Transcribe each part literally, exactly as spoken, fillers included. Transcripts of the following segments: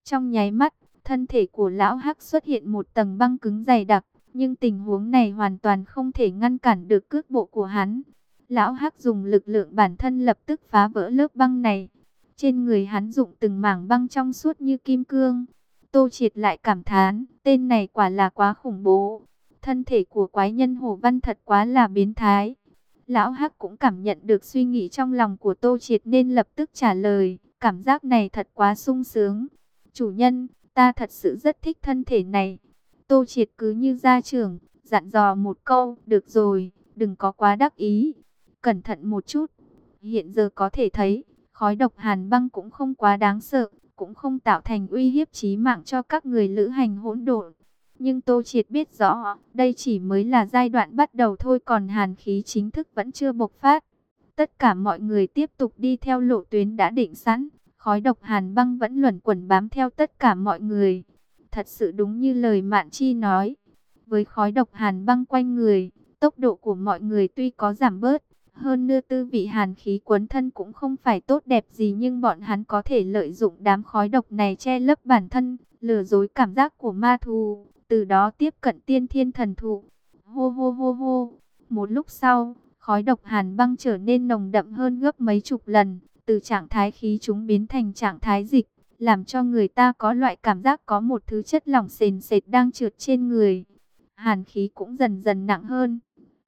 Trong nháy mắt, thân thể của lão Hắc xuất hiện một tầng băng cứng dày đặc, nhưng tình huống này hoàn toàn không thể ngăn cản được cước bộ của hắn. Lão Hắc dùng lực lượng bản thân lập tức phá vỡ lớp băng này. Trên người hắn dụng từng mảng băng trong suốt như kim cương. Tô Triệt lại cảm thán, tên này quả là quá khủng bố. Thân thể của quái nhân Hồ Văn thật quá là biến thái. Lão Hắc cũng cảm nhận được suy nghĩ trong lòng của Tô Triệt nên lập tức trả lời, cảm giác này thật quá sung sướng. Chủ nhân, ta thật sự rất thích thân thể này. Tô Triệt cứ như gia trưởng, dặn dò một câu, được rồi, đừng có quá đắc ý. Cẩn thận một chút. Hiện giờ có thể thấy, khói độc hàn băng cũng không quá đáng sợ, cũng không tạo thành uy hiếp chí mạng cho các người lữ hành hỗn độn. Nhưng Tô Triệt biết rõ, đây chỉ mới là giai đoạn bắt đầu thôi, còn hàn khí chính thức vẫn chưa bộc phát. Tất cả mọi người tiếp tục đi theo lộ tuyến đã định sẵn, khói độc hàn băng vẫn luẩn quẩn bám theo tất cả mọi người. Thật sự đúng như lời Mạn Chi nói, với khói độc hàn băng quanh người, tốc độ của mọi người tuy có giảm bớt, hơn nữa tư vị hàn khí quấn thân cũng không phải tốt đẹp gì, nhưng bọn hắn có thể lợi dụng đám khói độc này che lấp bản thân, lừa dối cảm giác của ma thú, từ đó tiếp cận tiên thiên thần thụ. Hô hô hô hô, một lúc sau, khói độc hàn băng trở nên nồng đậm hơn gấp mấy chục lần, từ trạng thái khí chúng biến thành trạng thái dịch, làm cho người ta có loại cảm giác có một thứ chất lỏng sền sệt đang trượt trên người. Hàn khí cũng dần dần nặng hơn.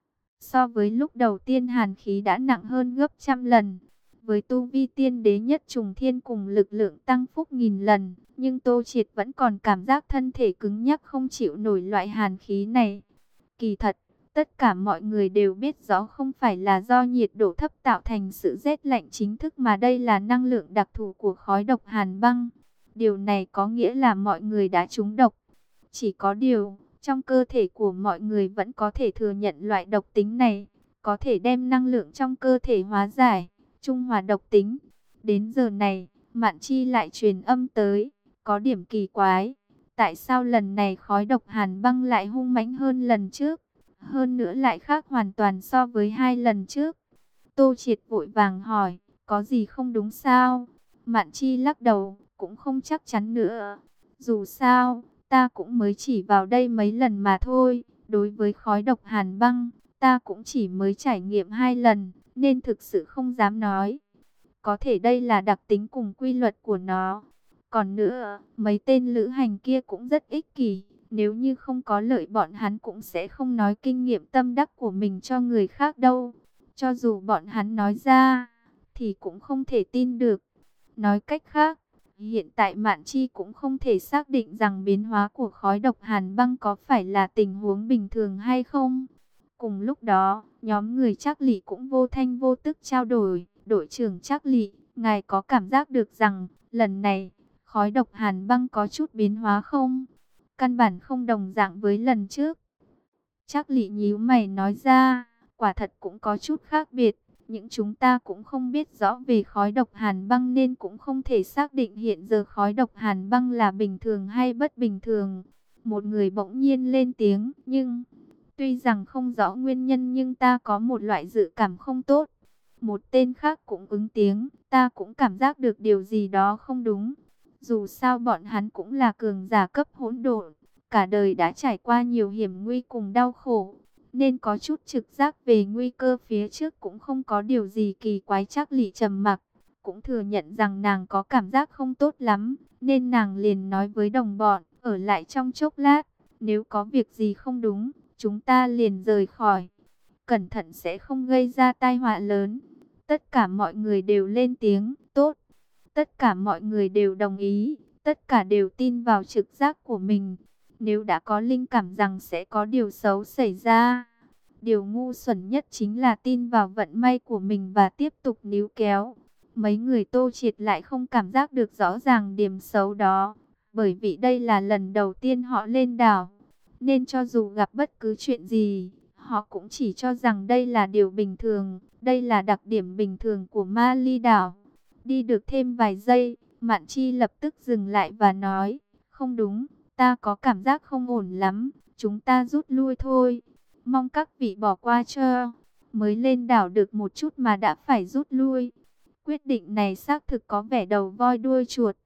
So với lúc đầu tiên hàn khí đã nặng hơn gấp trăm lần. Với tu vi tiên đế nhất trùng thiên cùng lực lượng tăng phúc nghìn lần, nhưng Tô Triệt vẫn còn cảm giác thân thể cứng nhắc không chịu nổi loại hàn khí này. Kỳ thật, tất cả mọi người đều biết rõ không phải là do nhiệt độ thấp tạo thành sự rét lạnh chính thức, mà đây là năng lượng đặc thù của khói độc hàn băng. Điều này có nghĩa là mọi người đã trúng độc. Chỉ có điều, trong cơ thể của mọi người vẫn có thể thừa nhận loại độc tính này, có thể đem năng lượng trong cơ thể hóa giải, trung hòa độc tính. Đến giờ này, Mạn Chi lại truyền âm tới, có điểm kỳ quái. Tại sao lần này khói độc hàn băng lại hung mãnh hơn lần trước? Hơn nữa lại khác hoàn toàn so với hai lần trước. Tô Triệt vội vàng hỏi, có gì không đúng sao? Mạn Chi lắc đầu, cũng không chắc chắn nữa. Dù sao, ta cũng mới chỉ vào đây mấy lần mà thôi. Đối với khói độc hàn băng, ta cũng chỉ mới trải nghiệm hai lần, nên thực sự không dám nói. Có thể đây là đặc tính cùng quy luật của nó. Còn nữa, mấy tên lữ hành kia cũng rất ích kỷ. Nếu như không có lợi, bọn hắn cũng sẽ không nói kinh nghiệm tâm đắc của mình cho người khác đâu. Cho dù bọn hắn nói ra, thì cũng không thể tin được. Nói cách khác, hiện tại Mạn Chi cũng không thể xác định rằng biến hóa của khói độc hàn băng có phải là tình huống bình thường hay không. Cùng lúc đó, nhóm người Trác Lị cũng vô thanh vô tức trao đổi. Đội trưởng Trác Lị, ngài có cảm giác được rằng lần này khói độc hàn băng có chút biến hóa không? Căn bản không đồng dạng với lần trước. Trác Lị nhíu mày nói ra, quả thật cũng có chút khác biệt. Nhưng chúng ta cũng không biết rõ về khói độc hàn băng nên cũng không thể xác định hiện giờ khói độc hàn băng là bình thường hay bất bình thường. Một người bỗng nhiên lên tiếng, nhưng tuy rằng không rõ nguyên nhân nhưng ta có một loại dự cảm không tốt. Một tên khác cũng ứng tiếng, ta cũng cảm giác được điều gì đó không đúng. Dù sao bọn hắn cũng là cường giả cấp hỗn độn, cả đời đã trải qua nhiều hiểm nguy cùng đau khổ, nên có chút trực giác về nguy cơ phía trước cũng không có điều gì kỳ quái. Trác Lị trầm mặc, cũng thừa nhận rằng nàng có cảm giác không tốt lắm, nên nàng liền nói với đồng bọn, ở lại trong chốc lát, nếu có việc gì không đúng, chúng ta liền rời khỏi. Cẩn thận sẽ không gây ra tai họa lớn. Tất cả mọi người đều lên tiếng, tốt. Tất cả mọi người đều đồng ý, tất cả đều tin vào trực giác của mình. Nếu đã có linh cảm rằng sẽ có điều xấu xảy ra, điều ngu xuẩn nhất chính là tin vào vận may của mình và tiếp tục níu kéo. Mấy người Tô Triệt lại không cảm giác được rõ ràng điểm xấu đó, bởi vì đây là lần đầu tiên họ lên đảo, nên cho dù gặp bất cứ chuyện gì, họ cũng chỉ cho rằng đây là điều bình thường, đây là đặc điểm bình thường của Ma Ly đảo. Đi được thêm vài giây, Mạn Chi lập tức dừng lại và nói, không đúng, ta có cảm giác không ổn lắm, chúng ta rút lui thôi. Mong các vị bỏ qua cho, mới lên đảo được một chút mà đã phải rút lui. Quyết định này xác thực có vẻ đầu voi đuôi chuột.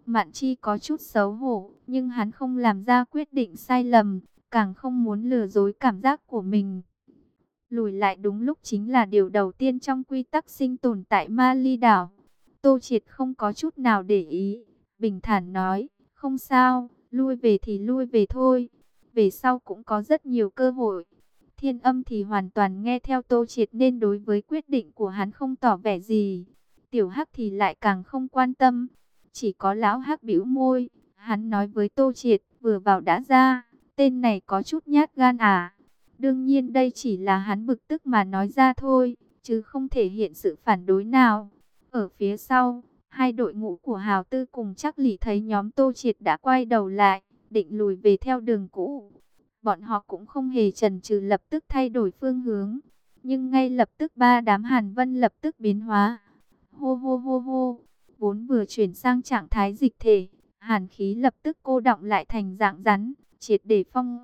Mạn Chi có chút xấu hổ, nhưng hắn không làm ra quyết định sai lầm, càng không muốn lừa dối cảm giác của mình. Lùi lại đúng lúc chính là điều đầu tiên trong quy tắc sinh tồn tại Ma Ly đảo. Tô Triệt không có chút nào để ý, bình thản nói, không sao, lui về thì lui về thôi, về sau cũng có rất nhiều cơ hội. Thiên Âm thì hoàn toàn nghe theo Tô Triệt nên đối với quyết định của hắn không tỏ vẻ gì. Tiểu Hắc thì lại càng không quan tâm, chỉ có lão Hắc bĩu môi, hắn nói với Tô Triệt, vừa vào đã ra, tên này có chút nhát gan à. Đương nhiên đây chỉ là hắn bực tức mà nói ra thôi, chứ không thể hiện sự phản đối nào. Ở phía sau, hai đội ngũ của Hào Tư cùng Trác Lỷ thấy nhóm Tô Triệt đã quay đầu lại, định lùi về theo đường cũ. Bọn họ cũng không hề chần chừ lập tức thay đổi phương hướng. Nhưng ngay lập tức ba đám Hàn Vân lập tức biến hóa. Hô hô hô hô, vốn vừa chuyển sang trạng thái dịch thể, hàn khí lập tức cô đọng lại thành dạng rắn, triệt để phong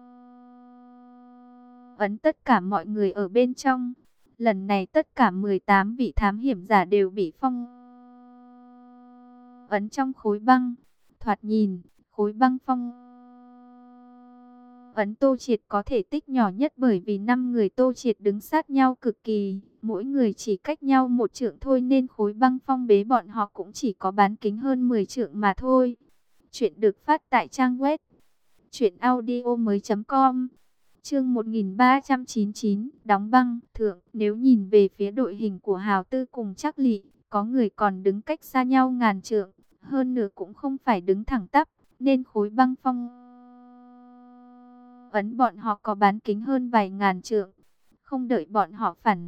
ấn tất cả mọi người ở bên trong. Lần này tất cả mười tám vị thám hiểm giả đều bị phong ấn trong khối băng. Thoạt nhìn, khối băng phong ấn Tô Triệt có thể tích nhỏ nhất, bởi vì năm người Tô Triệt đứng sát nhau cực kỳ, mỗi người chỉ cách nhau một trượng thôi, nên khối băng phong bế bọn họ cũng chỉ có bán kính hơn mười trượng mà thôi. Chuyện được phát tại trang web truyện audio mới chấm com. Chương một nghìn ba trăm chín mươi chín, đóng băng. Thượng, nếu nhìn về phía đội hình của Hào Tư cùng Trác Lỷ, có người còn đứng cách xa nhau ngàn trượng, hơn nữa cũng không phải đứng thẳng tắp, nên khối băng phong ấn bọn họ có bán kính hơn vài ngàn trượng. Không đợi bọn họ phản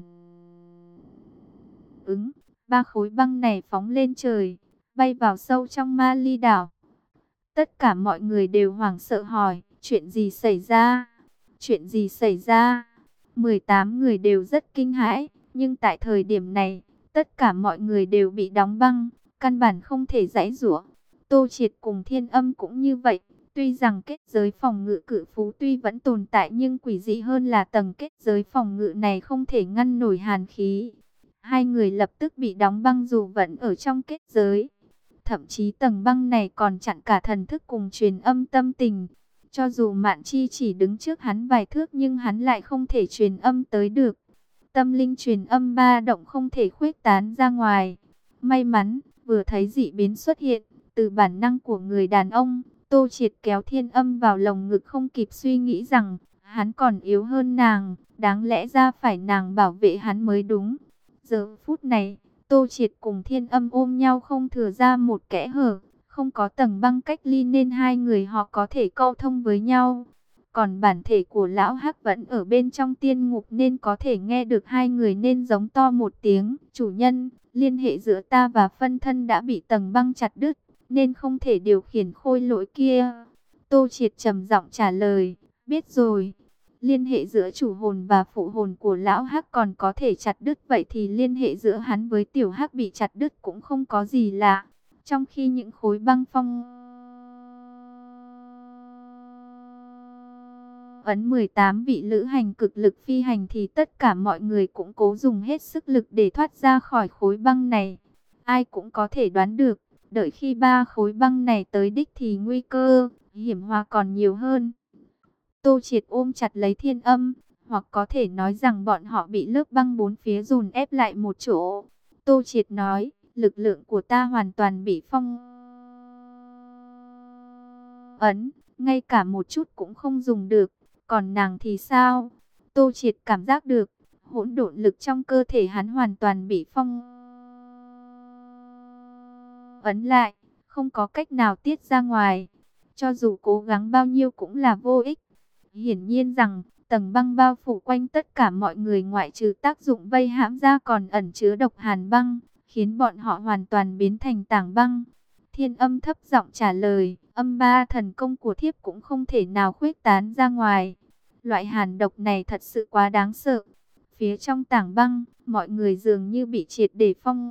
ứng, ba khối băng này phóng lên trời, bay vào sâu trong Ma Ly đảo. Tất cả mọi người đều hoảng sợ hỏi, chuyện gì xảy ra? Chuyện gì xảy ra? mười tám người đều rất kinh hãi, nhưng tại thời điểm này, tất cả mọi người đều bị đóng băng, căn bản không thể giãy giụa. Tô Triệt cùng Thiên Âm cũng như vậy. Tuy rằng kết giới phòng ngự cự phú tuy vẫn tồn tại, nhưng quỷ dị hơn là tầng kết giới phòng ngự này không thể ngăn nổi hàn khí. Hai người lập tức bị đóng băng dù vẫn ở trong kết giới. Thậm chí tầng băng này còn chặn cả thần thức cùng truyền âm tâm tình. Cho dù Mạn Chi chỉ đứng trước hắn vài thước nhưng hắn lại không thể truyền âm tới được. Tâm linh truyền âm ba động không thể khuếch tán ra ngoài. May mắn, vừa thấy dị biến xuất hiện, từ bản năng của người đàn ông, Tô Triệt kéo Thiên Âm vào lồng ngực, không kịp suy nghĩ rằng hắn còn yếu hơn nàng, đáng lẽ ra phải nàng bảo vệ hắn mới đúng. Giờ phút này, Tô Triệt cùng Thiên Âm ôm nhau không thừa ra một kẽ hở, không có tầng băng cách ly nên hai người họ có thể câu thông với nhau. Còn bản thể của lão Hắc vẫn ở bên trong tiên ngục nên có thể nghe được hai người nên giống to một tiếng, chủ nhân, liên hệ giữa ta và phân thân đã bị tầng băng chặt đứt, nên không thể điều khiển khôi lỗi kia. Tô Triệt trầm giọng trả lời, biết rồi. Liên hệ giữa chủ hồn và phụ hồn của lão Hắc còn có thể chặt đứt, vậy thì liên hệ giữa hắn với tiểu Hắc bị chặt đứt cũng không có gì lạ. Trong khi những khối băng phong ấn mười tám vị lữ hành cực lực phi hành thì tất cả mọi người cũng cố dùng hết sức lực để thoát ra khỏi khối băng này. Ai cũng có thể đoán được, đợi khi ba khối băng này tới đích thì nguy cơ, hiểm họa còn nhiều hơn. Tô Triệt ôm chặt lấy Thiên Âm, hoặc có thể nói rằng bọn họ bị lớp băng bốn phía dồn ép lại một chỗ. Tô Triệt nói, lực lượng của ta hoàn toàn bị phong ấn, ngay cả một chút cũng không dùng được. Còn nàng thì sao? Tô Triệt cảm giác được, hỗn độn lực trong cơ thể hắn hoàn toàn bị phong ấn lại, không có cách nào tiết ra ngoài. Cho dù cố gắng bao nhiêu cũng là vô ích. Hiển nhiên rằng, tầng băng bao phủ quanh tất cả mọi người ngoại trừ tác dụng vây hãm ra còn ẩn chứa độc hàn băng, khiến bọn họ hoàn toàn biến thành tảng băng. Thiên Âm thấp giọng trả lời, âm ba thần công của thiếp cũng không thể nào khuếch tán ra ngoài. Loại hàn độc này thật sự quá đáng sợ. Phía trong tảng băng, mọi người dường như bị triệt để phong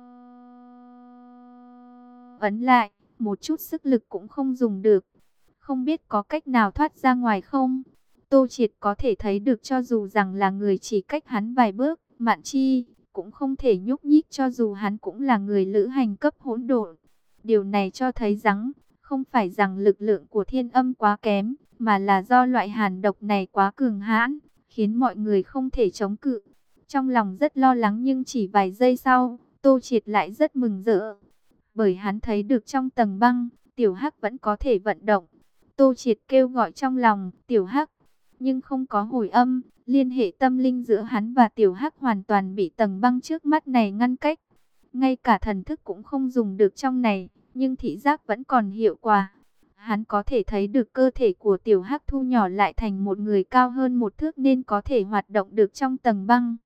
ấn lại, một chút sức lực cũng không dùng được. Không biết có cách nào thoát ra ngoài không? Tô Triệt có thể thấy được cho dù rằng là người chỉ cách hắn vài bước, Mạn Chi cũng không thể nhúc nhích cho dù hắn cũng là người lữ hành cấp hỗn độn. Điều này cho thấy rằng, không phải rằng lực lượng của thiên âm quá kém, mà là do loại hàn độc này quá cường hãn, khiến mọi người không thể chống cự. Trong lòng rất lo lắng nhưng chỉ vài giây sau, Tô Triệt lại rất mừng rỡ. Bởi hắn thấy được trong tầng băng, Tiểu Hắc vẫn có thể vận động. Tô Triệt kêu gọi trong lòng, Tiểu Hắc, nhưng không có hồi âm. Liên hệ tâm linh giữa hắn và Tiểu Hắc hoàn toàn bị tầng băng trước mắt này ngăn cách. Ngay cả thần thức cũng không dùng được trong này, nhưng thị giác vẫn còn hiệu quả. Hắn có thể thấy được cơ thể của Tiểu Hắc thu nhỏ lại thành một người cao hơn một thước nên có thể hoạt động được trong tầng băng.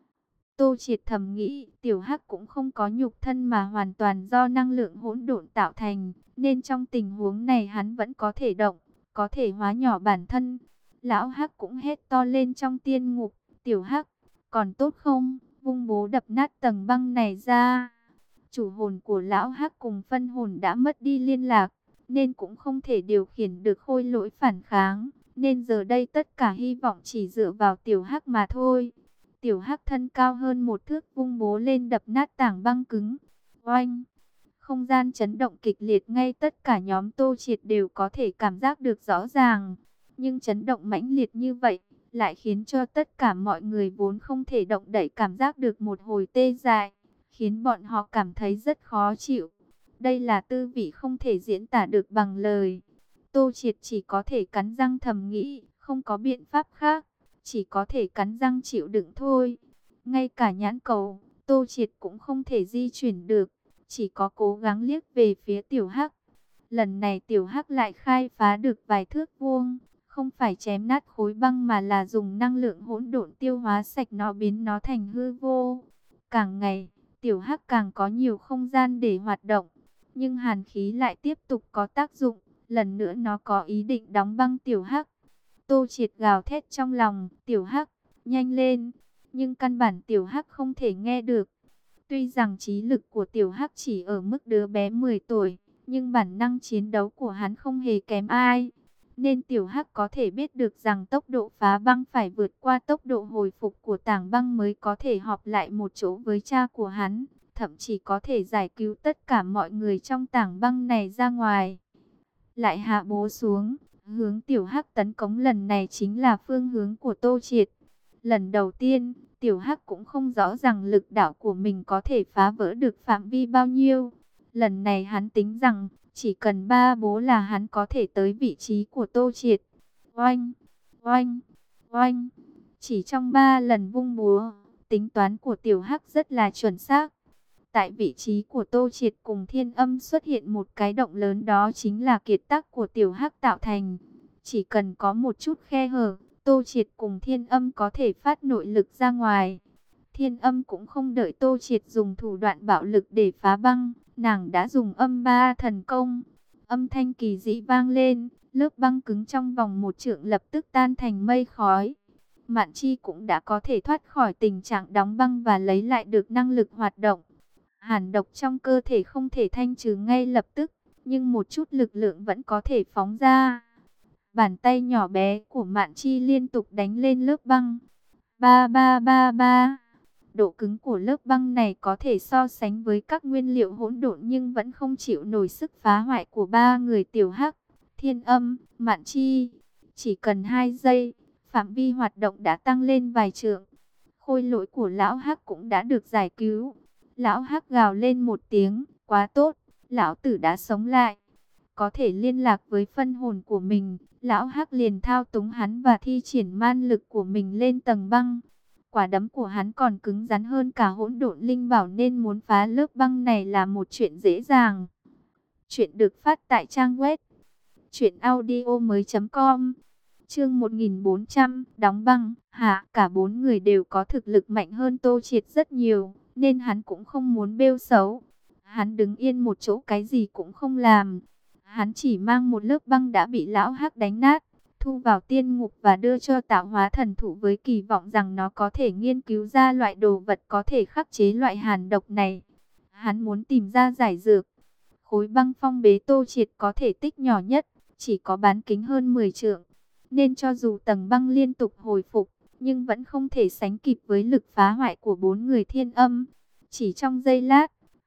Tô Triệt thầm nghĩ, Tiểu Hắc cũng không có nhục thân mà hoàn toàn do năng lượng hỗn độn tạo thành, nên trong tình huống này hắn vẫn có thể động, có thể hóa nhỏ bản thân. Lão Hắc cũng hét to lên trong tiên ngục, Tiểu Hắc, còn tốt không, vung bố đập nát tầng băng này ra. Chủ hồn của Lão Hắc cùng phân hồn đã mất đi liên lạc, nên cũng không thể điều khiển được khôi lỗi phản kháng, nên giờ đây tất cả hy vọng chỉ dựa vào Tiểu Hắc mà thôi. Tiểu Hắc thân cao hơn một thước vung bố lên đập nát tảng băng cứng. Oanh! Không gian chấn động kịch liệt, ngay tất cả nhóm Tô Triệt đều có thể cảm giác được rõ ràng. Nhưng chấn động mãnh liệt như vậy, lại khiến cho tất cả mọi người vốn không thể động đậy cảm giác được một hồi tê dại, khiến bọn họ cảm thấy rất khó chịu. Đây là tư vị không thể diễn tả được bằng lời. Tô Triệt chỉ có thể cắn răng thầm nghĩ, không có biện pháp khác, chỉ có thể cắn răng chịu đựng thôi. Ngay cả nhãn cầu, Tô Triệt cũng không thể di chuyển được, chỉ có cố gắng liếc về phía Tiểu Hắc. Lần này Tiểu Hắc lại khai phá được vài thước vuông, không phải chém nát khối băng mà là dùng năng lượng hỗn độn tiêu hóa sạch nó, biến nó thành hư vô. Càng ngày, Tiểu Hắc càng có nhiều không gian để hoạt động, nhưng hàn khí lại tiếp tục có tác dụng. Lần nữa nó có ý định đóng băng Tiểu Hắc. Tô Triệt gào thét trong lòng, Tiểu Hắc, nhanh lên. Nhưng căn bản Tiểu Hắc không thể nghe được. Tuy rằng trí lực của Tiểu Hắc chỉ ở mức đứa bé mười tuổi, nhưng bản năng chiến đấu của hắn không hề kém ai. Nên Tiểu Hắc có thể biết được rằng tốc độ phá băng phải vượt qua tốc độ hồi phục của tảng băng mới có thể họp lại một chỗ với cha của hắn. Thậm chí có thể giải cứu tất cả mọi người trong tảng băng này ra ngoài. Lại hạ bố xuống, hướng Tiểu Hắc tấn công lần này chính là phương hướng của Tô Triệt. Lần đầu tiên, Tiểu Hắc cũng không rõ rằng lực đạo của mình có thể phá vỡ được phạm vi bao nhiêu. Lần này hắn tính rằng, chỉ cần ba bố là hắn có thể tới vị trí của Tô Triệt. Oanh, oanh, oanh. Chỉ trong ba lần vung búa, tính toán của Tiểu Hắc rất là chuẩn xác. Tại vị trí của Tô Triệt cùng Thiên Âm xuất hiện một cái động lớn, đó chính là kiệt tác của Tiểu Hắc tạo thành. Chỉ cần có một chút khe hở, Tô Triệt cùng Thiên Âm có thể phát nội lực ra ngoài. Thiên Âm cũng không đợi Tô Triệt dùng thủ đoạn bạo lực để phá băng, nàng đã dùng âm ba thần công. Âm thanh kỳ dị vang lên, lớp băng cứng trong vòng một trượng lập tức tan thành mây khói. Mạn Chi cũng đã có thể thoát khỏi tình trạng đóng băng và lấy lại được năng lực hoạt động. Hàn độc trong cơ thể không thể thanh trừ ngay lập tức, nhưng một chút lực lượng vẫn có thể phóng ra. Bàn tay nhỏ bé của Mạn Chi liên tục đánh lên lớp băng. Ba ba ba ba. Độ cứng của lớp băng này có thể so sánh với các nguyên liệu hỗn độn, nhưng vẫn không chịu nổi sức phá hoại của ba người Tiểu Hắc, Thiên Âm, Mạn Chi. Chỉ cần hai giây, phạm vi hoạt động đã tăng lên vài trượng. Khôi lỗi của Lão Hắc cũng đã được giải cứu. Lão Hắc gào lên một tiếng, quá tốt, lão tử đã sống lại. Có thể liên lạc với phân hồn của mình, Lão Hắc liền thao túng hắn và thi triển man lực của mình lên tầng băng. Quả đấm của hắn còn cứng rắn hơn cả hỗn độn linh bảo, nên muốn phá lớp băng này là một chuyện dễ dàng. Chuyện được phát tại trang web truyện audio mới chấm com. Chương một nghìn bốn trăm, đóng băng. Hạ, cả bốn người đều có thực lực mạnh hơn Tô Triệt rất nhiều, nên hắn cũng không muốn bêu xấu. Hắn đứng yên một chỗ cái gì cũng không làm. Hắn chỉ mang một lớp băng đã bị Lão Hắc đánh nát, thu vào tiên ngục và đưa cho Tạo Hóa Thần Thụ với kỳ vọng rằng nó có thể nghiên cứu ra loại đồ vật có thể khắc chế loại hàn độc này. Hắn muốn tìm ra giải dược. Khối băng phong bế Tô Triệt có thể tích nhỏ nhất, chỉ có bán kính hơn mười trượng. Nên cho dù tầng băng liên tục hồi phục, nhưng vẫn không thể sánh kịp với lực phá hoại của bốn người Thiên Âm. Chỉ trong giây lát,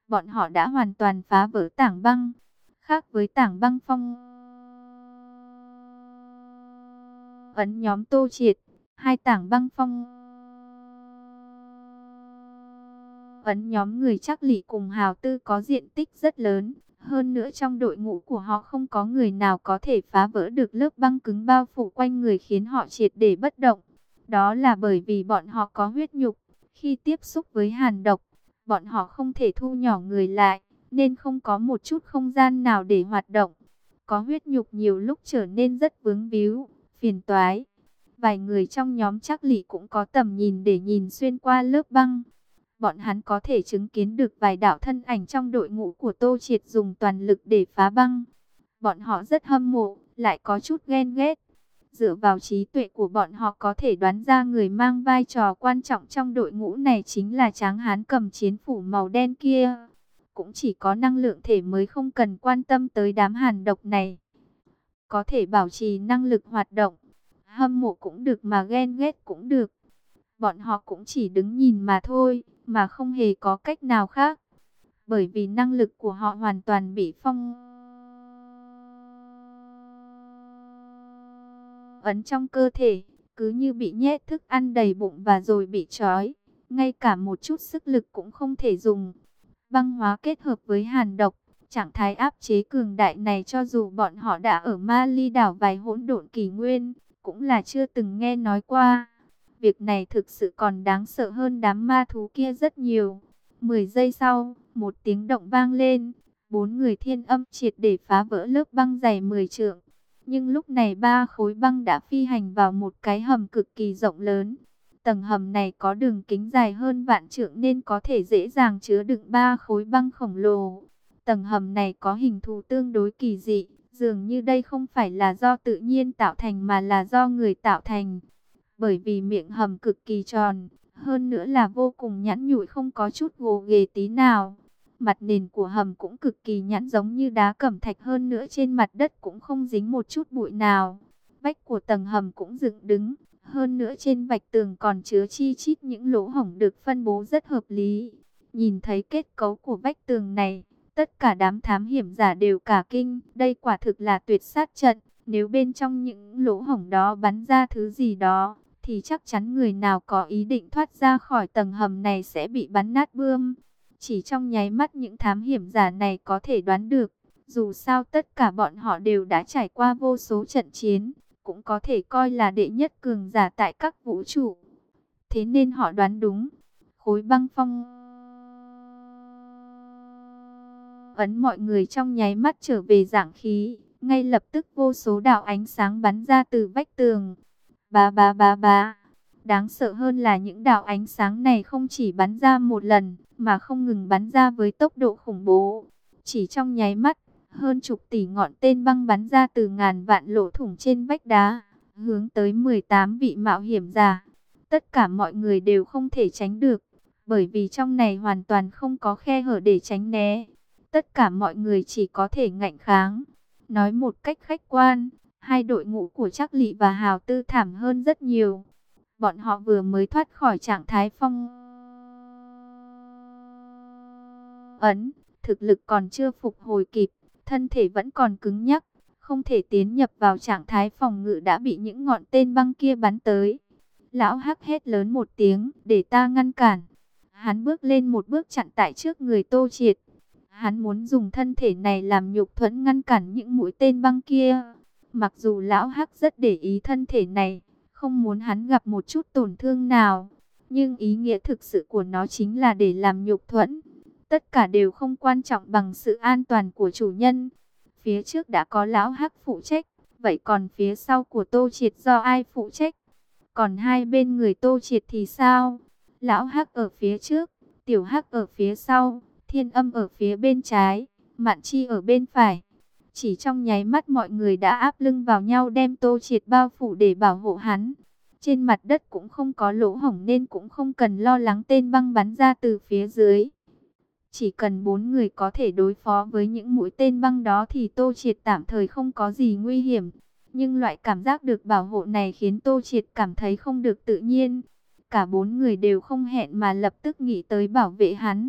bọn họ đã hoàn toàn phá vỡ tảng băng. Khác với tảng băng phong ấn nhóm Tô Triệt, hai tảng băng phong ấn nhóm người Trác Lị cùng Hào Tư có diện tích rất lớn. Hơn nữa trong đội ngũ của họ không có người nào có thể phá vỡ được lớp băng cứng bao phủ quanh người khiến họ triệt để bất động. Đó là bởi vì bọn họ có huyết nhục. Khi tiếp xúc với hàn độc, bọn họ không thể thu nhỏ người lại, nên không có một chút không gian nào để hoạt động. Có huyết nhục nhiều lúc trở nên rất vướng víu, phiền toái. Vài người trong nhóm Trác Lị cũng có tầm nhìn để nhìn xuyên qua lớp băng. Bọn hắn có thể chứng kiến được vài đạo thân ảnh trong đội ngũ của Tô Triệt dùng toàn lực để phá băng. Bọn họ rất hâm mộ, lại có chút ghen ghét. Dựa vào trí tuệ của bọn họ có thể đoán ra người mang vai trò quan trọng trong đội ngũ này chính là tráng hán cầm chiến phủ màu đen kia. Cũng chỉ có năng lượng thể mới không cần quan tâm tới đám hàn độc này. Có thể bảo trì năng lực hoạt động. Hâm mộ cũng được mà ghen ghét cũng được. Bọn họ cũng chỉ đứng nhìn mà thôi, mà không hề có cách nào khác. Bởi vì năng lực của họ hoàn toàn bị phong ấn trong cơ thể, cứ như bị nhét thức ăn đầy bụng và rồi bị trói. Ngay cả một chút sức lực cũng không thể dùng. Băng hóa kết hợp với hàn độc, trạng thái áp chế cường đại này cho dù bọn họ đã ở Ma Ly đảo vài hỗn độn kỷ nguyên, cũng là chưa từng nghe nói qua. Việc này thực sự còn đáng sợ hơn đám ma thú kia rất nhiều. Mười giây sau, một tiếng động vang lên. Bốn người thiên âm triệt để phá vỡ lớp băng dày mười trượng. Nhưng lúc này ba khối băng đã phi hành vào một cái hầm cực kỳ rộng lớn. Tầng hầm này có đường kính dài hơn vạn trượng nên có thể dễ dàng chứa đựng ba khối băng khổng lồ. Tầng hầm này có hình thù tương đối kỳ dị. Dường như đây không phải là do tự nhiên tạo thành mà là do người tạo thành. Bởi vì miệng hầm cực kỳ tròn, hơn nữa là vô cùng nhẵn nhụi không có chút gồ ghề tí nào. Mặt nền của hầm cũng cực kỳ nhẵn giống như đá cẩm thạch, hơn nữa trên mặt đất cũng không dính một chút bụi nào. Vách của tầng hầm cũng dựng đứng, hơn nữa trên vạch tường còn chứa chi chít những lỗ hổng được phân bố rất hợp lý. Nhìn thấy kết cấu của vách tường này, tất cả đám thám hiểm giả đều cả kinh, đây quả thực là tuyệt sát trận. Nếu bên trong những lỗ hổng đó bắn ra thứ gì đó, thì chắc chắn người nào có ý định thoát ra khỏi tầng hầm này sẽ bị bắn nát bươm. Chỉ trong nháy mắt những thám hiểm giả này có thể đoán được, dù sao tất cả bọn họ đều đã trải qua vô số trận chiến, cũng có thể coi là đệ nhất cường giả tại các vũ trụ. Thế nên họ đoán đúng, khối băng phong ấn mọi người trong nháy mắt trở về dạng khí, ngay lập tức vô số đạo ánh sáng bắn ra từ vách tường. Ba ba ba ba. Đáng sợ hơn là những đạo ánh sáng này không chỉ bắn ra một lần, mà không ngừng bắn ra với tốc độ khủng bố. Chỉ trong nháy mắt, hơn chục tỷ ngọn tên băng bắn ra từ ngàn vạn lỗ thủng trên vách đá, hướng tới mười tám vị mạo hiểm giả. Tất cả mọi người đều không thể tránh được, bởi vì trong này hoàn toàn không có khe hở để tránh né. Tất cả mọi người chỉ có thể ngạnh kháng. Nói một cách khách quan, hai đội ngũ của Trác Lị và Hào Tư thảm hơn rất nhiều. Bọn họ vừa mới thoát khỏi trạng thái phong ấn, thực lực còn chưa phục hồi kịp, thân thể vẫn còn cứng nhắc, không thể tiến nhập vào trạng thái phòng ngự đã bị những ngọn tên băng kia bắn tới. Lão Hắc hét lớn một tiếng, để ta ngăn cản. Hắn bước lên một bước chặn tại trước người Tô Triệt. Hắn muốn dùng thân thể này làm nhục thuẫn ngăn cản những mũi tên băng kia. Mặc dù Lão Hắc rất để ý thân thể này, không muốn hắn gặp một chút tổn thương nào, nhưng ý nghĩa thực sự của nó chính là để làm nhục thuẫn. Tất cả đều không quan trọng bằng sự an toàn của chủ nhân. Phía trước đã có Lão Hắc phụ trách, vậy còn phía sau của Tô Triệt do ai phụ trách? Còn hai bên người Tô Triệt thì sao? Lão Hắc ở phía trước, Tiểu Hắc ở phía sau, Thiên Âm ở phía bên trái, Mạn Chi ở bên phải. Chỉ trong nháy mắt mọi người đã áp lưng vào nhau đem Tô Triệt bao phủ để bảo hộ hắn. Trên mặt đất cũng không có lỗ hổng nên cũng không cần lo lắng tên băng bắn ra từ phía dưới. Chỉ cần bốn người có thể đối phó với những mũi tên băng đó thì Tô Triệt tạm thời không có gì nguy hiểm. Nhưng loại cảm giác được bảo hộ này khiến Tô Triệt cảm thấy không được tự nhiên. Cả bốn người đều không hẹn mà lập tức nghĩ tới bảo vệ hắn.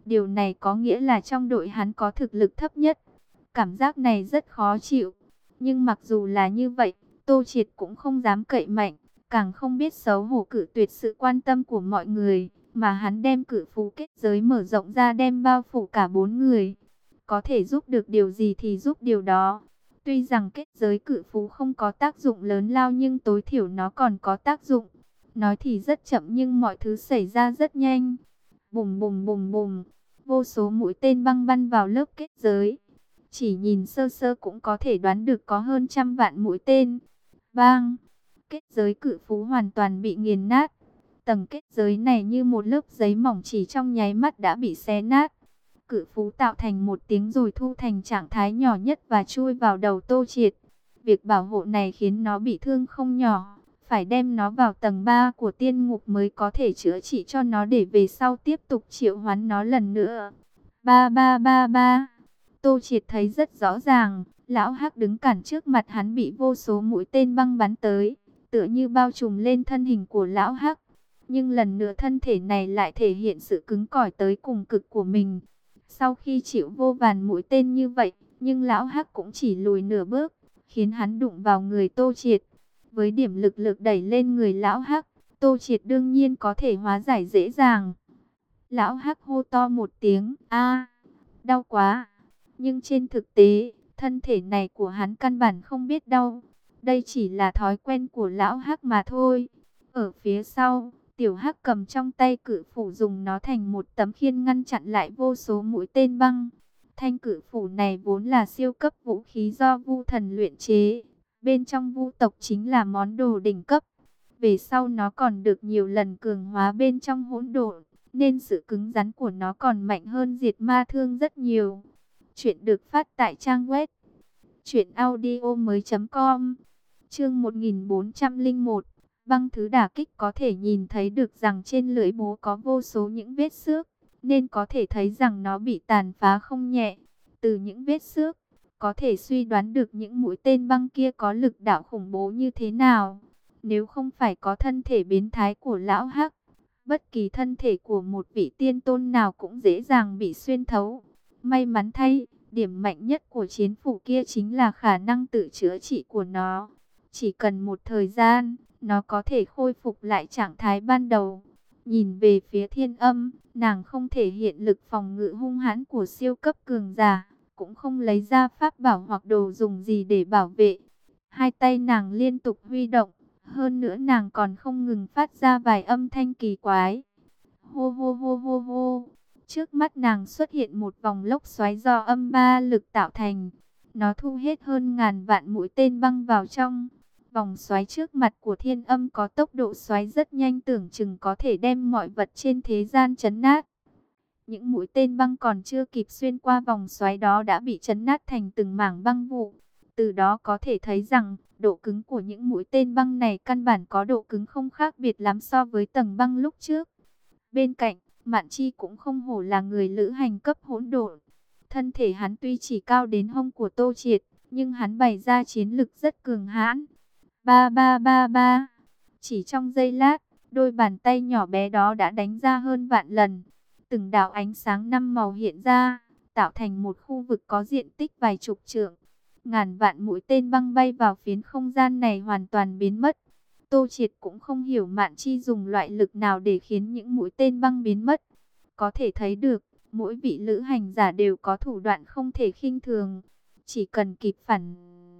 Điều này có nghĩa là trong đội hắn có thực lực thấp nhất. Cảm giác này rất khó chịu. Nhưng mặc dù là như vậy, Tô Triệt cũng không dám cậy mạnh, càng không biết xấu hổ cự tuyệt sự quan tâm của mọi người, mà hắn đem cự phú kết giới mở rộng ra, đem bao phủ cả bốn người. Có thể giúp được điều gì thì giúp điều đó. Tuy rằng kết giới cự phú không có tác dụng lớn lao, nhưng tối thiểu nó còn có tác dụng. Nói thì rất chậm nhưng mọi thứ xảy ra rất nhanh. Bùm bùm bùm bùm, vô số mũi tên băng bắn vào lớp kết giới. Chỉ nhìn sơ sơ cũng có thể đoán được có hơn trăm vạn mũi tên. Bang! Kết giới cự phú hoàn toàn bị nghiền nát. Tầng kết giới này như một lớp giấy mỏng, chỉ trong nháy mắt đã bị xé nát. Cự phú tạo thành một tiếng rồi thu thành trạng thái nhỏ nhất và chui vào đầu Tô Triệt. Việc bảo hộ này khiến nó bị thương không nhỏ. Phải đem nó vào tầng ba của tiên ngục mới có thể chữa trị cho nó, để về sau tiếp tục triệu hoán nó lần nữa. Ba ba ba ba. Tô Triệt thấy rất rõ ràng, lão Hắc đứng cản trước mặt hắn bị vô số mũi tên băng bắn tới, tựa như bao trùm lên thân hình của lão Hắc. Nhưng lần nữa thân thể này lại thể hiện sự cứng cỏi tới cùng cực của mình. Sau khi chịu vô vàn mũi tên như vậy, nhưng lão Hắc cũng chỉ lùi nửa bước, khiến hắn đụng vào người Tô Triệt. Với điểm lực lực đẩy lên người lão Hắc, Tô Triệt đương nhiên có thể hóa giải dễ dàng. Lão Hắc hô to một tiếng, a, đau quá. Nhưng trên thực tế, thân thể này của hắn căn bản không biết đau. Đây chỉ là thói quen của lão Hắc mà thôi. Ở phía sau, tiểu Hắc cầm trong tay cự phủ, dùng nó thành một tấm khiên ngăn chặn lại vô số mũi tên băng. Thanh cự phủ này vốn là siêu cấp vũ khí do Vu Thần luyện chế. Bên trong Vu tộc chính là món đồ đỉnh cấp. Về sau nó còn được nhiều lần cường hóa bên trong hỗn độn, nên sự cứng rắn của nó còn mạnh hơn diệt ma thương rất nhiều. Chuyện được phát tại trang web truyện audio mới chấm com. Chương một nghìn bốn trăm lẻ một. Băng thứ đả kích. Có thể nhìn thấy được rằng trên lưỡi búa có vô số những vết xước, nên có thể thấy rằng nó bị tàn phá không nhẹ. Từ những vết xước, có thể suy đoán được những mũi tên băng kia có lực đạo khủng bố như thế nào. Nếu không phải có thân thể biến thái của lão Hắc, bất kỳ thân thể của một vị tiên tôn nào cũng dễ dàng bị xuyên thấu. May mắn thay, điểm mạnh nhất của chiến phủ kia chính là khả năng tự chữa trị của nó. Chỉ cần một thời gian, nó có thể khôi phục lại trạng thái ban đầu. Nhìn về phía Thiên Âm, nàng không thể hiện lực phòng ngự hung hãn của siêu cấp cường giả, cũng không lấy ra pháp bảo hoặc đồ dùng gì để bảo vệ. Hai tay nàng liên tục huy động, hơn nữa nàng còn không ngừng phát ra vài âm thanh kỳ quái. Hô hô hô hô hô. Trước mắt nàng xuất hiện một vòng lốc xoáy do âm ba lực tạo thành. Nó thu hết hơn ngàn vạn mũi tên băng vào trong. Vòng xoáy trước mặt của Thiên Âm có tốc độ xoáy rất nhanh, tưởng chừng có thể đem mọi vật trên thế gian chấn nát. Những mũi tên băng còn chưa kịp xuyên qua vòng xoáy đó đã bị chấn nát thành từng mảng băng vụ. Từ đó có thể thấy rằng, độ cứng của những mũi tên băng này căn bản có độ cứng không khác biệt lắm so với tầng băng lúc trước. Bên cạnh, Mạn Chi cũng không hổ là người lữ hành cấp hỗn độn. Thân thể hắn tuy chỉ cao đến hông của Tô Triệt, nhưng hắn bày ra chiến lực rất cường hãn. Ba ba ba ba. Chỉ trong giây lát, đôi bàn tay nhỏ bé đó đã đánh ra hơn vạn lần. Từng đạo ánh sáng năm màu hiện ra, tạo thành một khu vực có diện tích vài chục trượng. Ngàn vạn mũi tên băng bay vào phiến không gian này hoàn toàn biến mất. Tô Triệt cũng không hiểu Mạn Chi dùng loại lực nào để khiến những mũi tên băng biến mất. Có thể thấy được, mỗi vị lữ hành giả đều có thủ đoạn không thể khinh thường. Chỉ cần kịp phản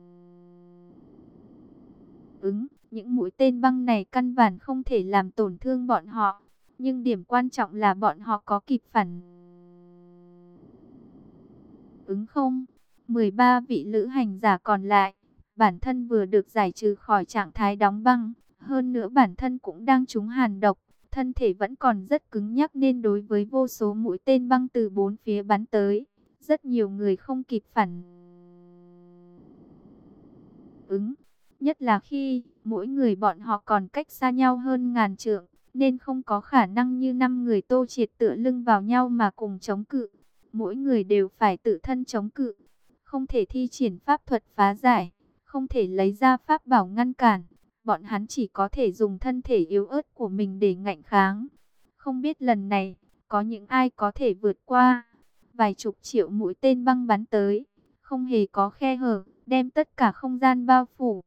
ứng, những mũi tên băng này căn bản không thể làm tổn thương bọn họ. Nhưng điểm quan trọng là bọn họ có kịp phản ứng không? mười ba vị lữ hành giả còn lại, bản thân vừa được giải trừ khỏi trạng thái đóng băng, hơn nữa bản thân cũng đang trúng hàn độc, thân thể vẫn còn rất cứng nhắc, nên đối với vô số mũi tên băng từ bốn phía bắn tới, rất nhiều người không kịp phản ứng. Nhất là khi mỗi người bọn họ còn cách xa nhau hơn ngàn trượng, nên không có khả năng như năm người Tô Triệt tựa lưng vào nhau mà cùng chống cự. Mỗi người đều phải tự thân chống cự, không thể thi triển pháp thuật phá giải, không thể lấy ra pháp bảo ngăn cản. Bọn hắn chỉ có thể dùng thân thể yếu ớt của mình để ngạnh kháng. Không biết lần này, có những ai có thể vượt qua. Vài chục triệu mũi tên băng bắn tới, không hề có khe hở, đem tất cả không gian bao phủ.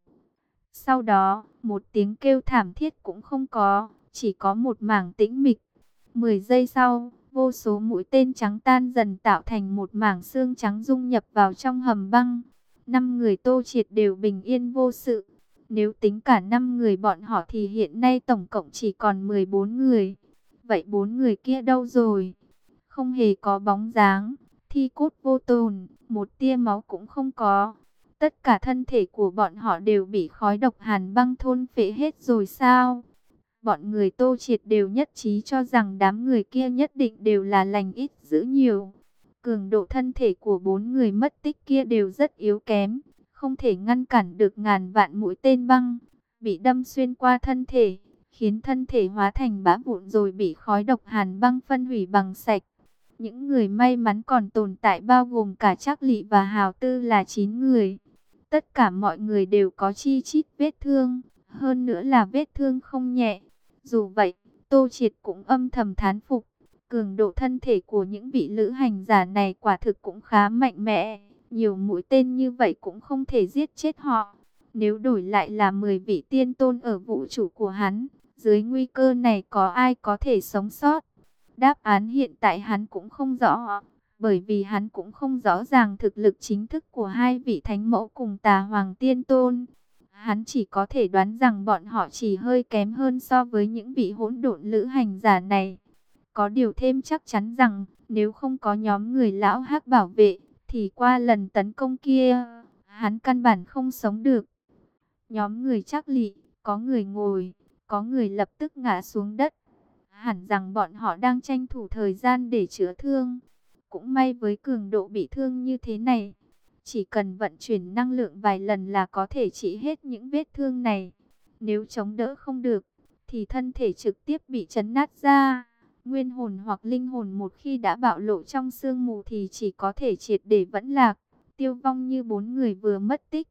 Sau đó, một tiếng kêu thảm thiết cũng không có, chỉ có một mảng tĩnh mịch. Mười giây sau, vô số mũi tên trắng tan dần tạo thành một mảng xương trắng dung nhập vào trong hầm băng. Năm người Tô Triệt đều bình yên vô sự. Nếu tính cả năm người bọn họ thì hiện nay tổng cộng chỉ còn mười bốn người. Vậy bốn người kia đâu rồi? Không hề có bóng dáng, thi cốt vô tồn, một tia máu cũng không có. Tất cả thân thể của bọn họ đều bị khói độc hàn băng thôn phệ hết rồi sao? Bọn người Tô Triệt đều nhất trí cho rằng đám người kia nhất định đều là lành ít dữ nhiều. Cường độ thân thể của bốn người mất tích kia đều rất yếu kém, không thể ngăn cản được ngàn vạn mũi tên băng, bị đâm xuyên qua thân thể, khiến thân thể hóa thành bã vụn rồi bị khói độc hàn băng phân hủy bằng sạch. Những người may mắn còn tồn tại bao gồm cả Trác Lị và Hào Tư là chín người. Tất cả mọi người đều có chi chít vết thương, hơn nữa là vết thương không nhẹ. Dù vậy, Tô Triệt cũng âm thầm thán phục. Cường độ thân thể của những vị lữ hành giả này quả thực cũng khá mạnh mẽ. Nhiều mũi tên như vậy cũng không thể giết chết họ. Nếu đổi lại là mười vị tiên tôn ở vũ trụ của hắn, dưới nguy cơ này có ai có thể sống sót? Đáp án hiện tại hắn cũng không rõ, bởi vì hắn cũng không rõ ràng thực lực chính thức của hai vị thánh mẫu cùng Tà Hoàng Tiên Tôn. Hắn chỉ có thể đoán rằng bọn họ chỉ hơi kém hơn so với những vị hỗn độn lữ hành giả này. Có điều thêm chắc chắn rằng, nếu không có nhóm người lão Hắc bảo vệ, thì qua lần tấn công kia, hắn căn bản không sống được. Nhóm người Trác Lị, có người ngồi, có người lập tức ngã xuống đất. Hẳn rằng bọn họ đang tranh thủ thời gian để chữa thương. Cũng may với cường độ bị thương như thế này, chỉ cần vận chuyển năng lượng vài lần là có thể trị hết những vết thương này. Nếu chống đỡ không được, thì thân thể trực tiếp bị chấn nát ra. Nguyên hồn hoặc linh hồn một khi đã bạo lộ trong sương mù thì chỉ có thể triệt để vẫn lạc, tiêu vong như bốn người vừa mất tích.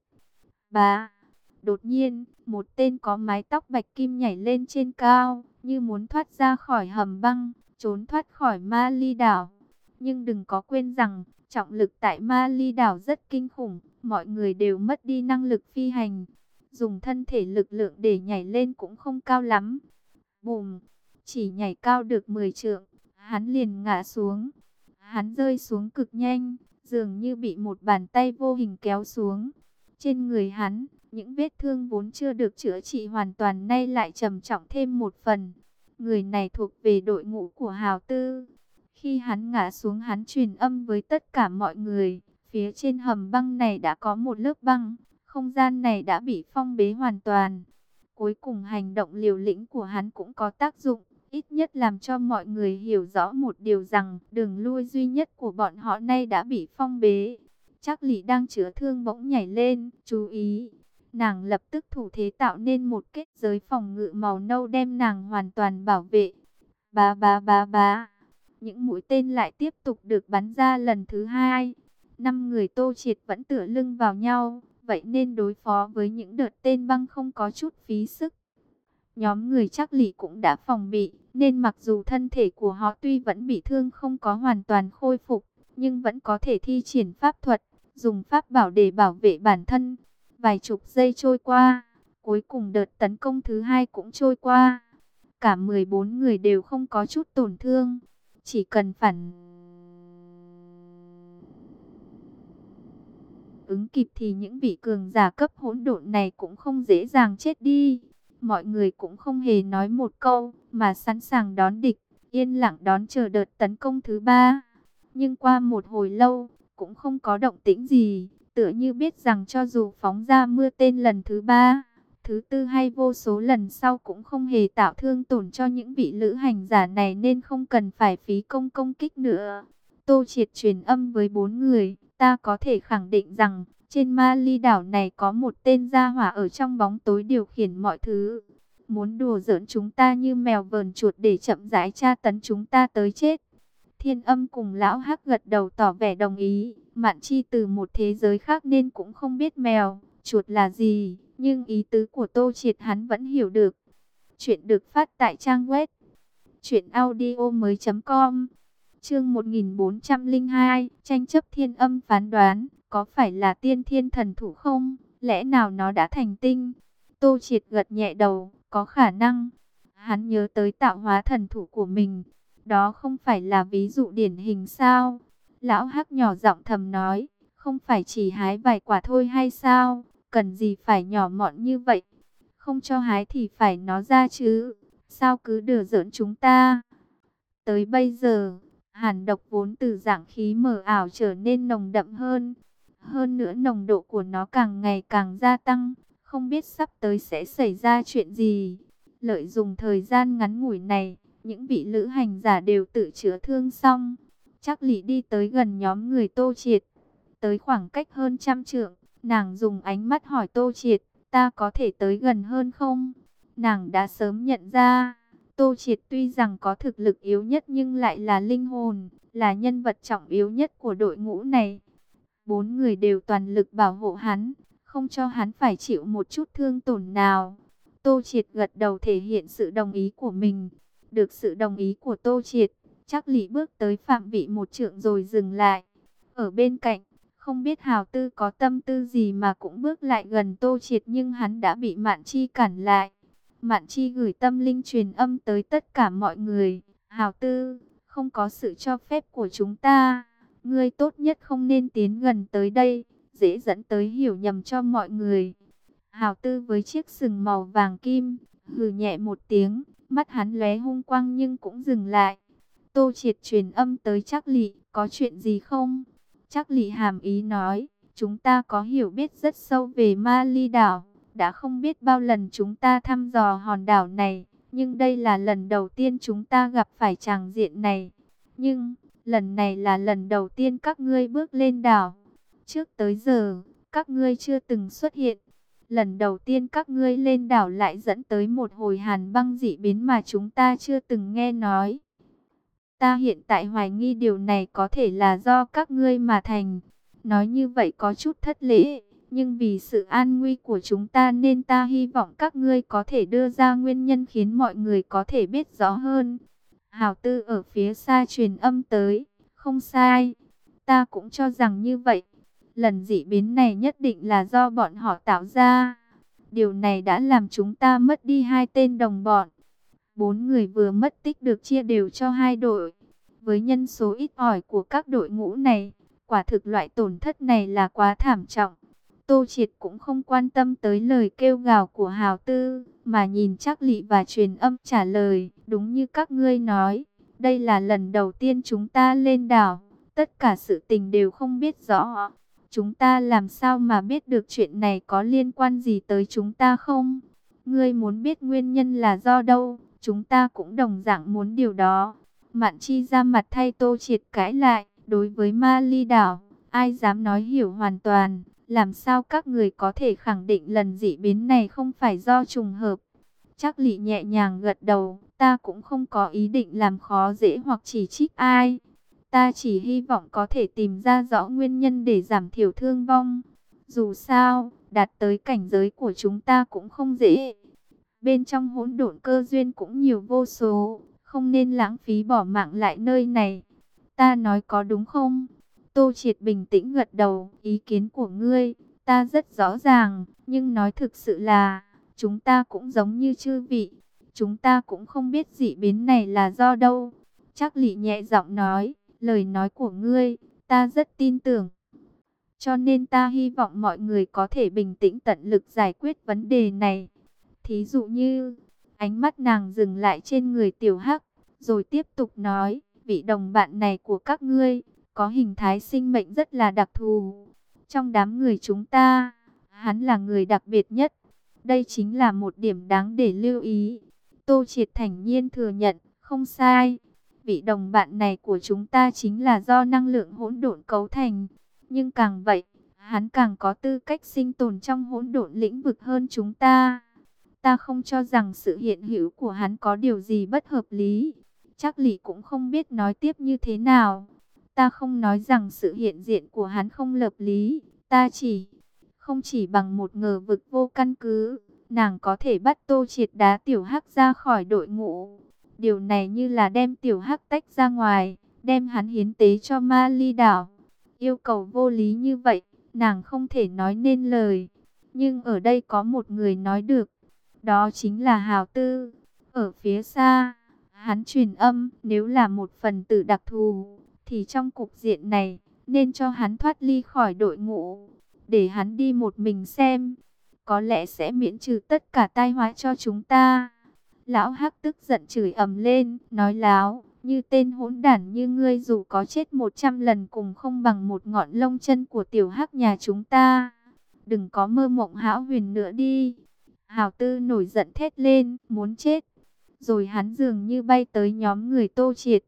Bà, đột nhiên, một tên có mái tóc bạch kim nhảy lên trên cao, như muốn thoát ra khỏi hầm băng, trốn thoát khỏi Ma Ly đảo. Nhưng đừng có quên rằng, trọng lực tại Ma Ly đảo rất kinh khủng, mọi người đều mất đi năng lực phi hành. Dùng thân thể lực lượng để nhảy lên cũng không cao lắm. Bùm, chỉ nhảy cao được mười trượng, hắn liền ngã xuống. Hắn rơi xuống cực nhanh, dường như bị một bàn tay vô hình kéo xuống. Trên người hắn, những vết thương vốn chưa được chữa trị hoàn toàn nay lại trầm trọng thêm một phần. Người này thuộc về đội ngũ của Hào Tư. Khi hắn ngã xuống hắn truyền âm với tất cả mọi người. Phía trên hầm băng này đã có một lớp băng. Không gian này đã bị phong bế hoàn toàn. Cuối cùng hành động liều lĩnh của hắn cũng có tác dụng. Ít nhất làm cho mọi người hiểu rõ một điều rằng đường lui duy nhất của bọn họ nay đã bị phong bế. Trác Lị đang chữa thương bỗng nhảy lên, chú ý. Nàng lập tức thủ thế tạo nên một kết giới phòng ngự màu nâu đem nàng hoàn toàn bảo vệ. Ba ba ba ba. Những mũi tên lại tiếp tục được bắn ra lần thứ hai. Năm người Tô Triệt vẫn tựa lưng vào nhau, vậy nên đối phó với những đợt tên băng không có chút phí sức. Nhóm người Trác Lị cũng đã phòng bị, nên mặc dù thân thể của họ tuy vẫn bị thương không có hoàn toàn khôi phục, nhưng vẫn có thể thi triển pháp thuật, dùng pháp bảo để bảo vệ bản thân. Vài chục giây trôi qua, cuối cùng đợt tấn công thứ hai cũng trôi qua. Cả mười bốn người đều không có chút tổn thương, chỉ cần phản ứng kịp thì những vị cường giả cấp hỗn độn này cũng không dễ dàng chết đi. Mọi người cũng không hề nói một câu, mà sẵn sàng đón địch, yên lặng đón chờ đợt tấn công thứ ba. Nhưng qua một hồi lâu, cũng không có động tĩnh gì, tựa như biết rằng cho dù phóng ra mưa tên lần thứ ba, thứ tư hay vô số lần sau cũng không hề tạo thương tổn cho những vị lữ hành giả này nên không cần phải phí công công kích nữa. Tô Triệt truyền âm với bốn người, ta có thể khẳng định rằng, trên Ma Ly đảo này có một tên gia hỏa ở trong bóng tối điều khiển mọi thứ. Muốn đùa giỡn chúng ta như mèo vờn chuột để chậm rãi tra tấn chúng ta tới chết. Thiên Âm cùng lão Hắc gật đầu tỏ vẻ đồng ý. Mạn Chi từ một thế giới khác nên cũng không biết mèo, chuột là gì. Nhưng ý tứ của Tô Triệt hắn vẫn hiểu được. Chuyện được phát tại trang web Chuyện audio mới com. Chương một nghìn bốn trăm lẻ hai, tranh chấp thiên âm phán đoán, có phải là tiên thiên thần thủ không? Lẽ nào nó đã thành tinh? Tô Triệt gật nhẹ đầu, có khả năng. Hắn nhớ tới tạo hóa thần thủ của mình, đó không phải là ví dụ điển hình sao? Lão Hắc nhỏ giọng thầm nói, không phải chỉ hái vài quả thôi hay sao? Cần gì phải nhỏ mọn như vậy? Không cho hái thì phải nó ra chứ, sao cứ đùa giỡn chúng ta? Tới bây giờ, hàn độc vốn từ dạng khí mờ ảo trở nên nồng đậm hơn. Hơn nữa nồng độ của nó càng ngày càng gia tăng, không biết sắp tới sẽ xảy ra chuyện gì. Lợi dụng thời gian ngắn ngủi này, những vị lữ hành giả đều tự chữa thương xong. Trác Lị đi tới gần nhóm người Tô Triệt, tới khoảng cách hơn trăm trượng, nàng dùng ánh mắt hỏi Tô Triệt, ta có thể tới gần hơn không? Nàng đã sớm nhận ra, Tô Triệt tuy rằng có thực lực yếu nhất nhưng lại là linh hồn, là nhân vật trọng yếu nhất của đội ngũ này. Bốn người đều toàn lực bảo hộ hắn, không cho hắn phải chịu một chút thương tổn nào. Tô Triệt gật đầu thể hiện sự đồng ý của mình. Được sự đồng ý của Tô Triệt, Trác Lị bước tới phạm vị một trượng rồi dừng lại. Ở bên cạnh, không biết Hào Tư có tâm tư gì mà cũng bước lại gần Tô Triệt nhưng hắn đã bị Mạn Chi cản lại. Mạn Chi gửi tâm linh truyền âm tới tất cả mọi người. Hào Tư, không có sự cho phép của chúng ta, ngươi tốt nhất không nên tiến gần tới đây, dễ dẫn tới hiểu nhầm cho mọi người. Hào Tư với chiếc sừng màu vàng kim, hừ nhẹ một tiếng, mắt hắn lóe hung quang nhưng cũng dừng lại. Tô Triệt truyền âm tới Trác Lị, có chuyện gì không? Trác Lị hàm ý nói, chúng ta có hiểu biết rất sâu về Ma Ly đảo, đã không biết bao lần chúng ta thăm dò hòn đảo này, nhưng đây là lần đầu tiên chúng ta gặp phải tràng diện này. Nhưng, lần này là lần đầu tiên các ngươi bước lên đảo. Trước tới giờ, các ngươi chưa từng xuất hiện. Lần đầu tiên các ngươi lên đảo lại dẫn tới một hồi hàn băng dị biến mà chúng ta chưa từng nghe nói. Ta hiện tại hoài nghi điều này có thể là do các ngươi mà thành. Nói như vậy có chút thất lễ, nhưng vì sự an nguy của chúng ta nên ta hy vọng các ngươi có thể đưa ra nguyên nhân khiến mọi người có thể biết rõ hơn. Hào Tư ở phía xa truyền âm tới, không sai, ta cũng cho rằng như vậy. Lần dị biến này nhất định là do bọn họ tạo ra. Điều này đã làm chúng ta mất đi hai tên đồng bọn. Bốn người vừa mất tích được chia đều cho hai đội. Với nhân số ít ỏi của các đội ngũ này, quả thực loại tổn thất này là quá thảm trọng. Tô Triệt cũng không quan tâm tới lời kêu gào của Hào Tư, mà nhìn Trác Lị và truyền âm trả lời, đúng như các ngươi nói, đây là lần đầu tiên chúng ta lên đảo, tất cả sự tình đều không biết rõ. Chúng ta làm sao mà biết được chuyện này có liên quan gì tới chúng ta không? Ngươi muốn biết nguyên nhân là do đâu, chúng ta cũng đồng dạng muốn điều đó. Mạn Chi ra mặt thay Tô Triệt cãi lại, đối với Ma Ly đảo, ai dám nói hiểu hoàn toàn, làm sao các người có thể khẳng định lần dị biến này không phải do trùng hợp? Trác Lị nhẹ nhàng gật đầu, ta cũng không có ý định làm khó dễ hoặc chỉ trích ai. Ta chỉ hy vọng có thể tìm ra rõ nguyên nhân để giảm thiểu thương vong. Dù sao, đạt tới cảnh giới của chúng ta cũng không dễ. Bên trong hỗn độn cơ duyên cũng nhiều vô số, không nên lãng phí bỏ mạng lại nơi này. Ta nói có đúng không? Tô Triệt bình tĩnh gật đầu, ý kiến của ngươi, ta rất rõ ràng, nhưng nói thực sự là, chúng ta cũng giống như chư vị, chúng ta cũng không biết dị biến này là do đâu. Trác Lị nhẹ giọng nói, lời nói của ngươi, ta rất tin tưởng. Cho nên ta hy vọng mọi người có thể bình tĩnh tận lực giải quyết vấn đề này. Thí dụ như, ánh mắt nàng dừng lại trên người Tiểu Hắc, rồi tiếp tục nói, vị đồng bạn này của các ngươi, có hình thái sinh mệnh rất là đặc thù. Trong đám người chúng ta, hắn là người đặc biệt nhất. Đây chính là một điểm đáng để lưu ý. Tô Triệt thản nhiên thừa nhận, không sai. Vị đồng bạn này của chúng ta chính là do năng lượng hỗn độn cấu thành. Nhưng càng vậy, hắn càng có tư cách sinh tồn trong hỗn độn lĩnh vực hơn chúng ta. Ta không cho rằng sự hiện hữu của hắn có điều gì bất hợp lý. Trác Lị cũng không biết nói tiếp như thế nào. Ta không nói rằng sự hiện diện của hắn không hợp lý. Ta chỉ, không chỉ bằng một ngờ vực vô căn cứ, nàng có thể bắt Tô Triệt đá Tiểu Hắc ra khỏi đội ngũ. Điều này như là đem Tiểu Hắc tách ra ngoài, đem hắn hiến tế cho Ma Ly đảo. Yêu cầu vô lý như vậy, nàng không thể nói nên lời. Nhưng ở đây có một người nói được, đó chính là Hào Tư. Ở phía xa, hắn truyền âm, nếu là một phần tử đặc thù, thì trong cục diện này, nên cho hắn thoát ly khỏi đội ngũ, để hắn đi một mình xem, có lẽ sẽ miễn trừ tất cả tai họa cho chúng ta. Lão Hắc tức giận chửi ầm lên, nói láo, như tên hỗn đản như ngươi dù có chết một trăm lần cùng không bằng một ngọn lông chân của Tiểu Hắc nhà chúng ta. Đừng có mơ mộng hão huyền nữa đi. Hào Tư nổi giận thét lên, muốn chết. Rồi hắn dường như bay tới nhóm người Tô Triệt.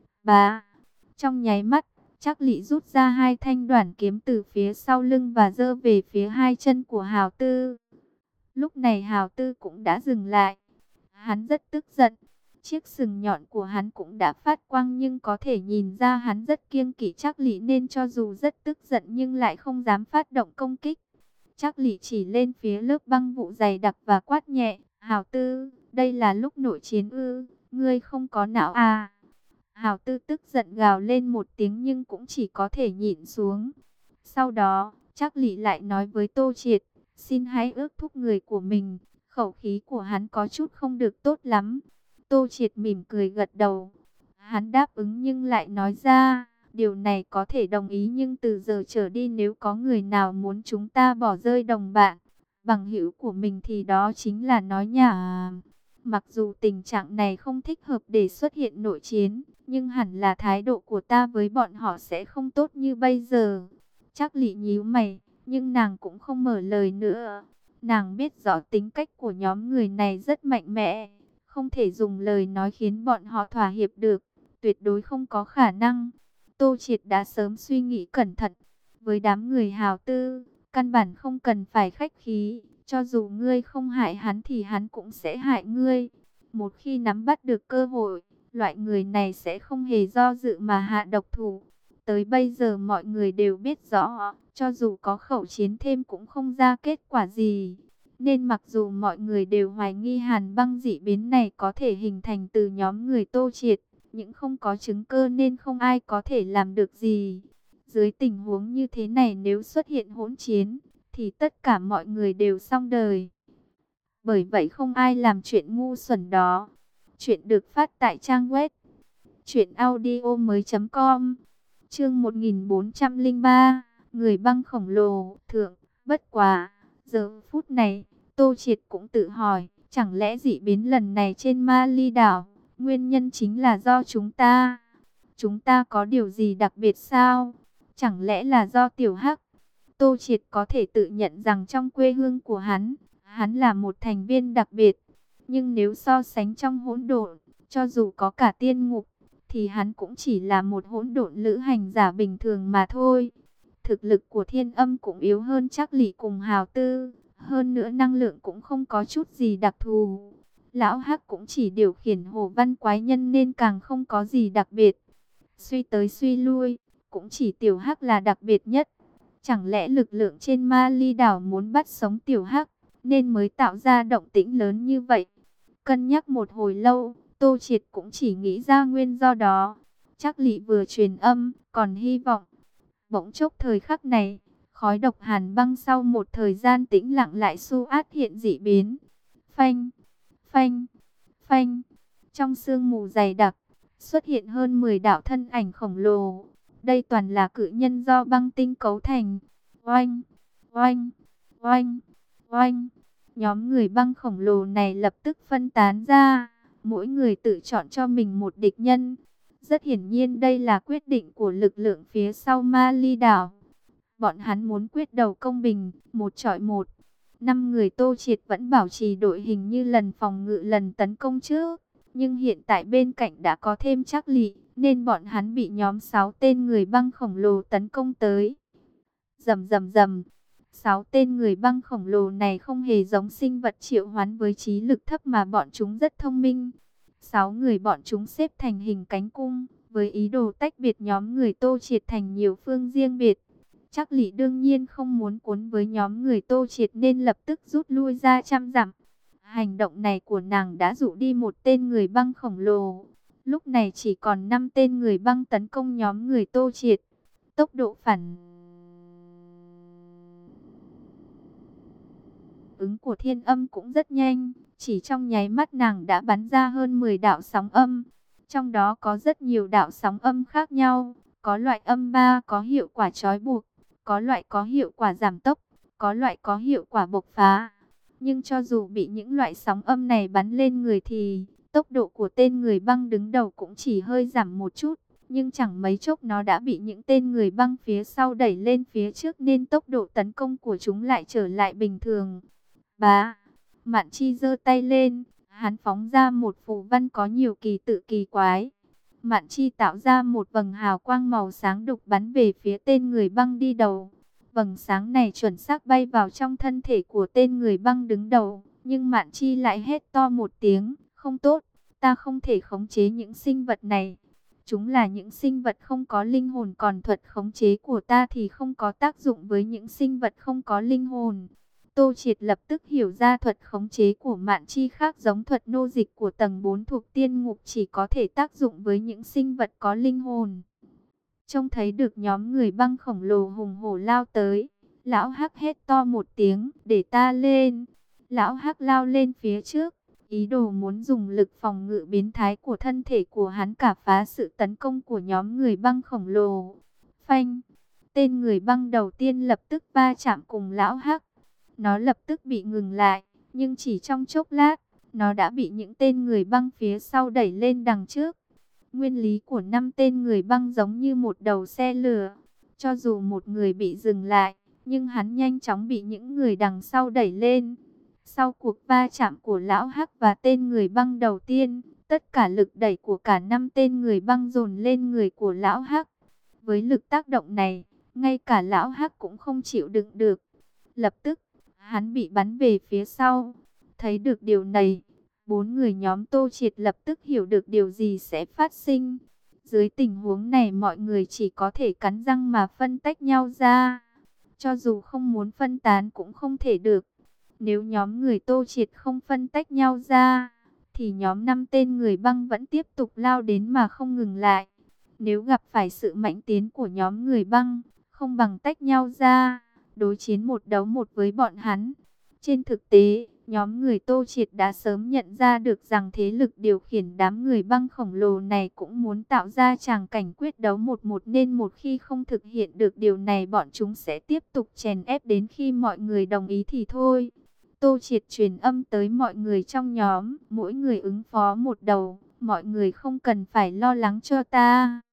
Bá, trong nháy mắt, Trác Lị rút ra hai thanh đoản kiếm từ phía sau lưng và giơ về phía hai chân của Hào Tư. Lúc này Hào Tư cũng đã dừng lại. Hắn rất tức giận. Chiếc sừng nhọn của hắn cũng đã phát quang, nhưng có thể nhìn ra hắn rất kiêng kỵ Trác Lị, nên cho dù rất tức giận nhưng lại không dám phát động công kích. Trác Lị chỉ lên phía lớp băng vụ dày đặc và quát nhẹ, Hào Tư, đây là lúc nội chiến ư, ngươi không có não à. Hào Tư tức giận gào lên một tiếng nhưng cũng chỉ có thể nhịn xuống. Sau đó, Trác Lị lại nói với Tô Triệt, xin hãy ước thúc người của mình. Khẩu khí của hắn có chút không được tốt lắm. Tô Triệt mỉm cười gật đầu. Hắn đáp ứng nhưng lại nói ra, điều này có thể đồng ý, nhưng từ giờ trở đi nếu có người nào muốn chúng ta bỏ rơi đồng bạn, bằng hữu của mình thì đó chính là nói nhảm. Mặc dù tình trạng này không thích hợp để xuất hiện nội chiến, nhưng hẳn là thái độ của ta với bọn họ sẽ không tốt như bây giờ. Trác Lị nhíu mày, nhưng nàng cũng không mở lời nữa. Nàng biết rõ tính cách của nhóm người này rất mạnh mẽ, không thể dùng lời nói khiến bọn họ thỏa hiệp được, tuyệt đối không có khả năng. Tô Triệt đã sớm suy nghĩ cẩn thận, với đám người Hào Tư, căn bản không cần phải khách khí, cho dù ngươi không hại hắn thì hắn cũng sẽ hại ngươi. Một khi nắm bắt được cơ hội, loại người này sẽ không hề do dự mà hạ độc thủ. Tới bây giờ mọi người đều biết rõ, cho dù có khẩu chiến thêm cũng không ra kết quả gì. Nên mặc dù mọi người đều hoài nghi hàn băng dị biến này có thể hình thành từ nhóm người Tô Triệt, nhưng không có chứng cơ nên không ai có thể làm được gì. Dưới tình huống như thế này, nếu xuất hiện hỗn chiến, thì tất cả mọi người đều xong đời. Bởi vậy không ai làm chuyện ngu xuẩn đó. Chuyện được phát tại trang web truyện audio mới chấm com. Chương một nghìn bốn trăm lẻ ba, người băng khổng lồ, thượng, bất quá. Giờ phút này, Tô Triệt cũng tự hỏi, chẳng lẽ dị biến lần này trên Ma Ly đảo, nguyên nhân chính là do chúng ta? Chúng ta có điều gì đặc biệt sao? Chẳng lẽ là do Tiểu Hắc? Tô Triệt có thể tự nhận rằng trong quê hương của hắn, hắn là một thành viên đặc biệt. Nhưng nếu so sánh trong hỗn độn, cho dù có cả tiên ngục, thì hắn cũng chỉ là một hỗn độn lữ hành giả bình thường mà thôi. Thực lực của Thiên Âm cũng yếu hơn Trác Lị cùng Hào Tư, hơn nữa năng lượng cũng không có chút gì đặc thù. Lão Hắc cũng chỉ điều khiển hồ văn quái nhân nên càng không có gì đặc biệt. Suy tới suy lui, cũng chỉ Tiểu Hắc là đặc biệt nhất. Chẳng lẽ lực lượng trên Ma Ly đảo muốn bắt sống Tiểu Hắc, nên mới tạo ra động tĩnh lớn như vậy? Cân nhắc một hồi lâu, Tô Triệt cũng chỉ nghĩ ra nguyên do đó. Trác Lị vừa truyền âm, còn hy vọng. Bỗng chốc thời khắc này, khói độc hàn băng sau một thời gian tĩnh lặng lại xu át hiện dị biến. Phanh, phanh, phanh. Trong sương mù dày đặc, xuất hiện hơn mười đạo thân ảnh khổng lồ. Đây toàn là cự nhân do băng tinh cấu thành. Oanh, oanh, oanh, oanh. Nhóm người băng khổng lồ này lập tức phân tán ra, mỗi người tự chọn cho mình một địch nhân. Rất hiển nhiên đây là quyết định của lực lượng phía sau Ma Ly đảo. Bọn hắn muốn quyết đấu công bình, một chọi một. Năm người Tô Triệt vẫn bảo trì đội hình như lần phòng ngự lần tấn công trước. Nhưng hiện tại bên cạnh đã có thêm Trác Lị, nên bọn hắn bị nhóm sáu tên người băng khổng lồ tấn công tới. Rầm rầm rầm. Sáu tên người băng khổng lồ này không hề giống sinh vật triệu hoán với trí lực thấp mà bọn chúng rất thông minh. Sáu người bọn chúng xếp thành hình cánh cung, với ý đồ tách biệt nhóm người Tô Triệt thành nhiều phương riêng biệt. Trác Lị đương nhiên không muốn cuốn với nhóm người Tô Triệt nên lập tức rút lui ra trăm dặm. Hành động này của nàng đã dụ đi một tên người băng khổng lồ. Lúc này chỉ còn năm tên người băng tấn công nhóm người Tô Triệt. Tốc độ phản ứng của Thiên Âm cũng rất nhanh. Chỉ trong nháy mắt nàng đã bắn ra hơn mười đạo sóng âm. Trong đó có rất nhiều đạo sóng âm khác nhau. Có loại âm ba có hiệu quả trói buộc, có loại có hiệu quả giảm tốc, có loại có hiệu quả bộc phá. Nhưng cho dù bị những loại sóng âm này bắn lên người thì tốc độ của tên người băng đứng đầu cũng chỉ hơi giảm một chút. Nhưng chẳng mấy chốc nó đã bị những tên người băng phía sau đẩy lên phía trước nên tốc độ tấn công của chúng lại trở lại bình thường. Bá, Mạn Chi giơ tay lên, hắn phóng ra một phù văn có nhiều kỳ tự kỳ quái. Mạn Chi tạo ra một vầng hào quang màu sáng đục bắn về phía tên người băng đi đầu. Vầng sáng này chuẩn xác bay vào trong thân thể của tên người băng đứng đầu. Nhưng Mạn Chi lại hét to một tiếng, không tốt, ta không thể khống chế những sinh vật này. Chúng là những sinh vật không có linh hồn, còn thuật khống chế của ta thì không có tác dụng với những sinh vật không có linh hồn. Tô Triệt lập tức hiểu ra thuật khống chế của Mạn Chi khác giống thuật nô dịch của tầng bốn thuộc tiên ngục, chỉ có thể tác dụng với những sinh vật có linh hồn. Trông thấy được nhóm người băng khổng lồ hùng hổ lao tới, lão Hắc hét to một tiếng, để ta lên. Lão Hắc lao lên phía trước, ý đồ muốn dùng lực phòng ngự biến thái của thân thể của hắn cả phá sự tấn công của nhóm người băng khổng lồ. Phanh, tên người băng đầu tiên lập tức va chạm cùng lão Hắc. Nó lập tức bị ngừng lại, nhưng chỉ trong chốc lát, nó đã bị những tên người băng phía sau đẩy lên đằng trước. Nguyên lý của năm tên người băng giống như một đầu xe lửa. Cho dù một người bị dừng lại, nhưng hắn nhanh chóng bị những người đằng sau đẩy lên. Sau cuộc va chạm của lão Hắc và tên người băng đầu tiên, tất cả lực đẩy của cả năm tên người băng dồn lên người của lão Hắc. Với lực tác động này, ngay cả lão Hắc cũng không chịu đựng được. Lập tức, hắn bị bắn về phía sau. Thấy được điều này, bốn người nhóm Tô Triệt lập tức hiểu được điều gì sẽ phát sinh. Dưới tình huống này mọi người chỉ có thể cắn răng mà phân tách nhau ra. Cho dù không muốn phân tán cũng không thể được. Nếu nhóm người Tô Triệt không phân tách nhau ra, thì nhóm năm tên người băng vẫn tiếp tục lao đến mà không ngừng lại. Nếu gặp phải sự mạnh tiến của nhóm người băng, không bằng tách nhau ra, đối chiến một đấu một với bọn hắn. Trên thực tế, nhóm người Tô Triệt đã sớm nhận ra được rằng thế lực điều khiển đám người băng khổng lồ này cũng muốn tạo ra tràng cảnh quyết đấu một một, nên một khi không thực hiện được điều này bọn chúng sẽ tiếp tục chèn ép đến khi mọi người đồng ý thì thôi. Tô Triệt truyền âm tới mọi người trong nhóm, mỗi người ứng phó một đầu, mọi người không cần phải lo lắng cho ta.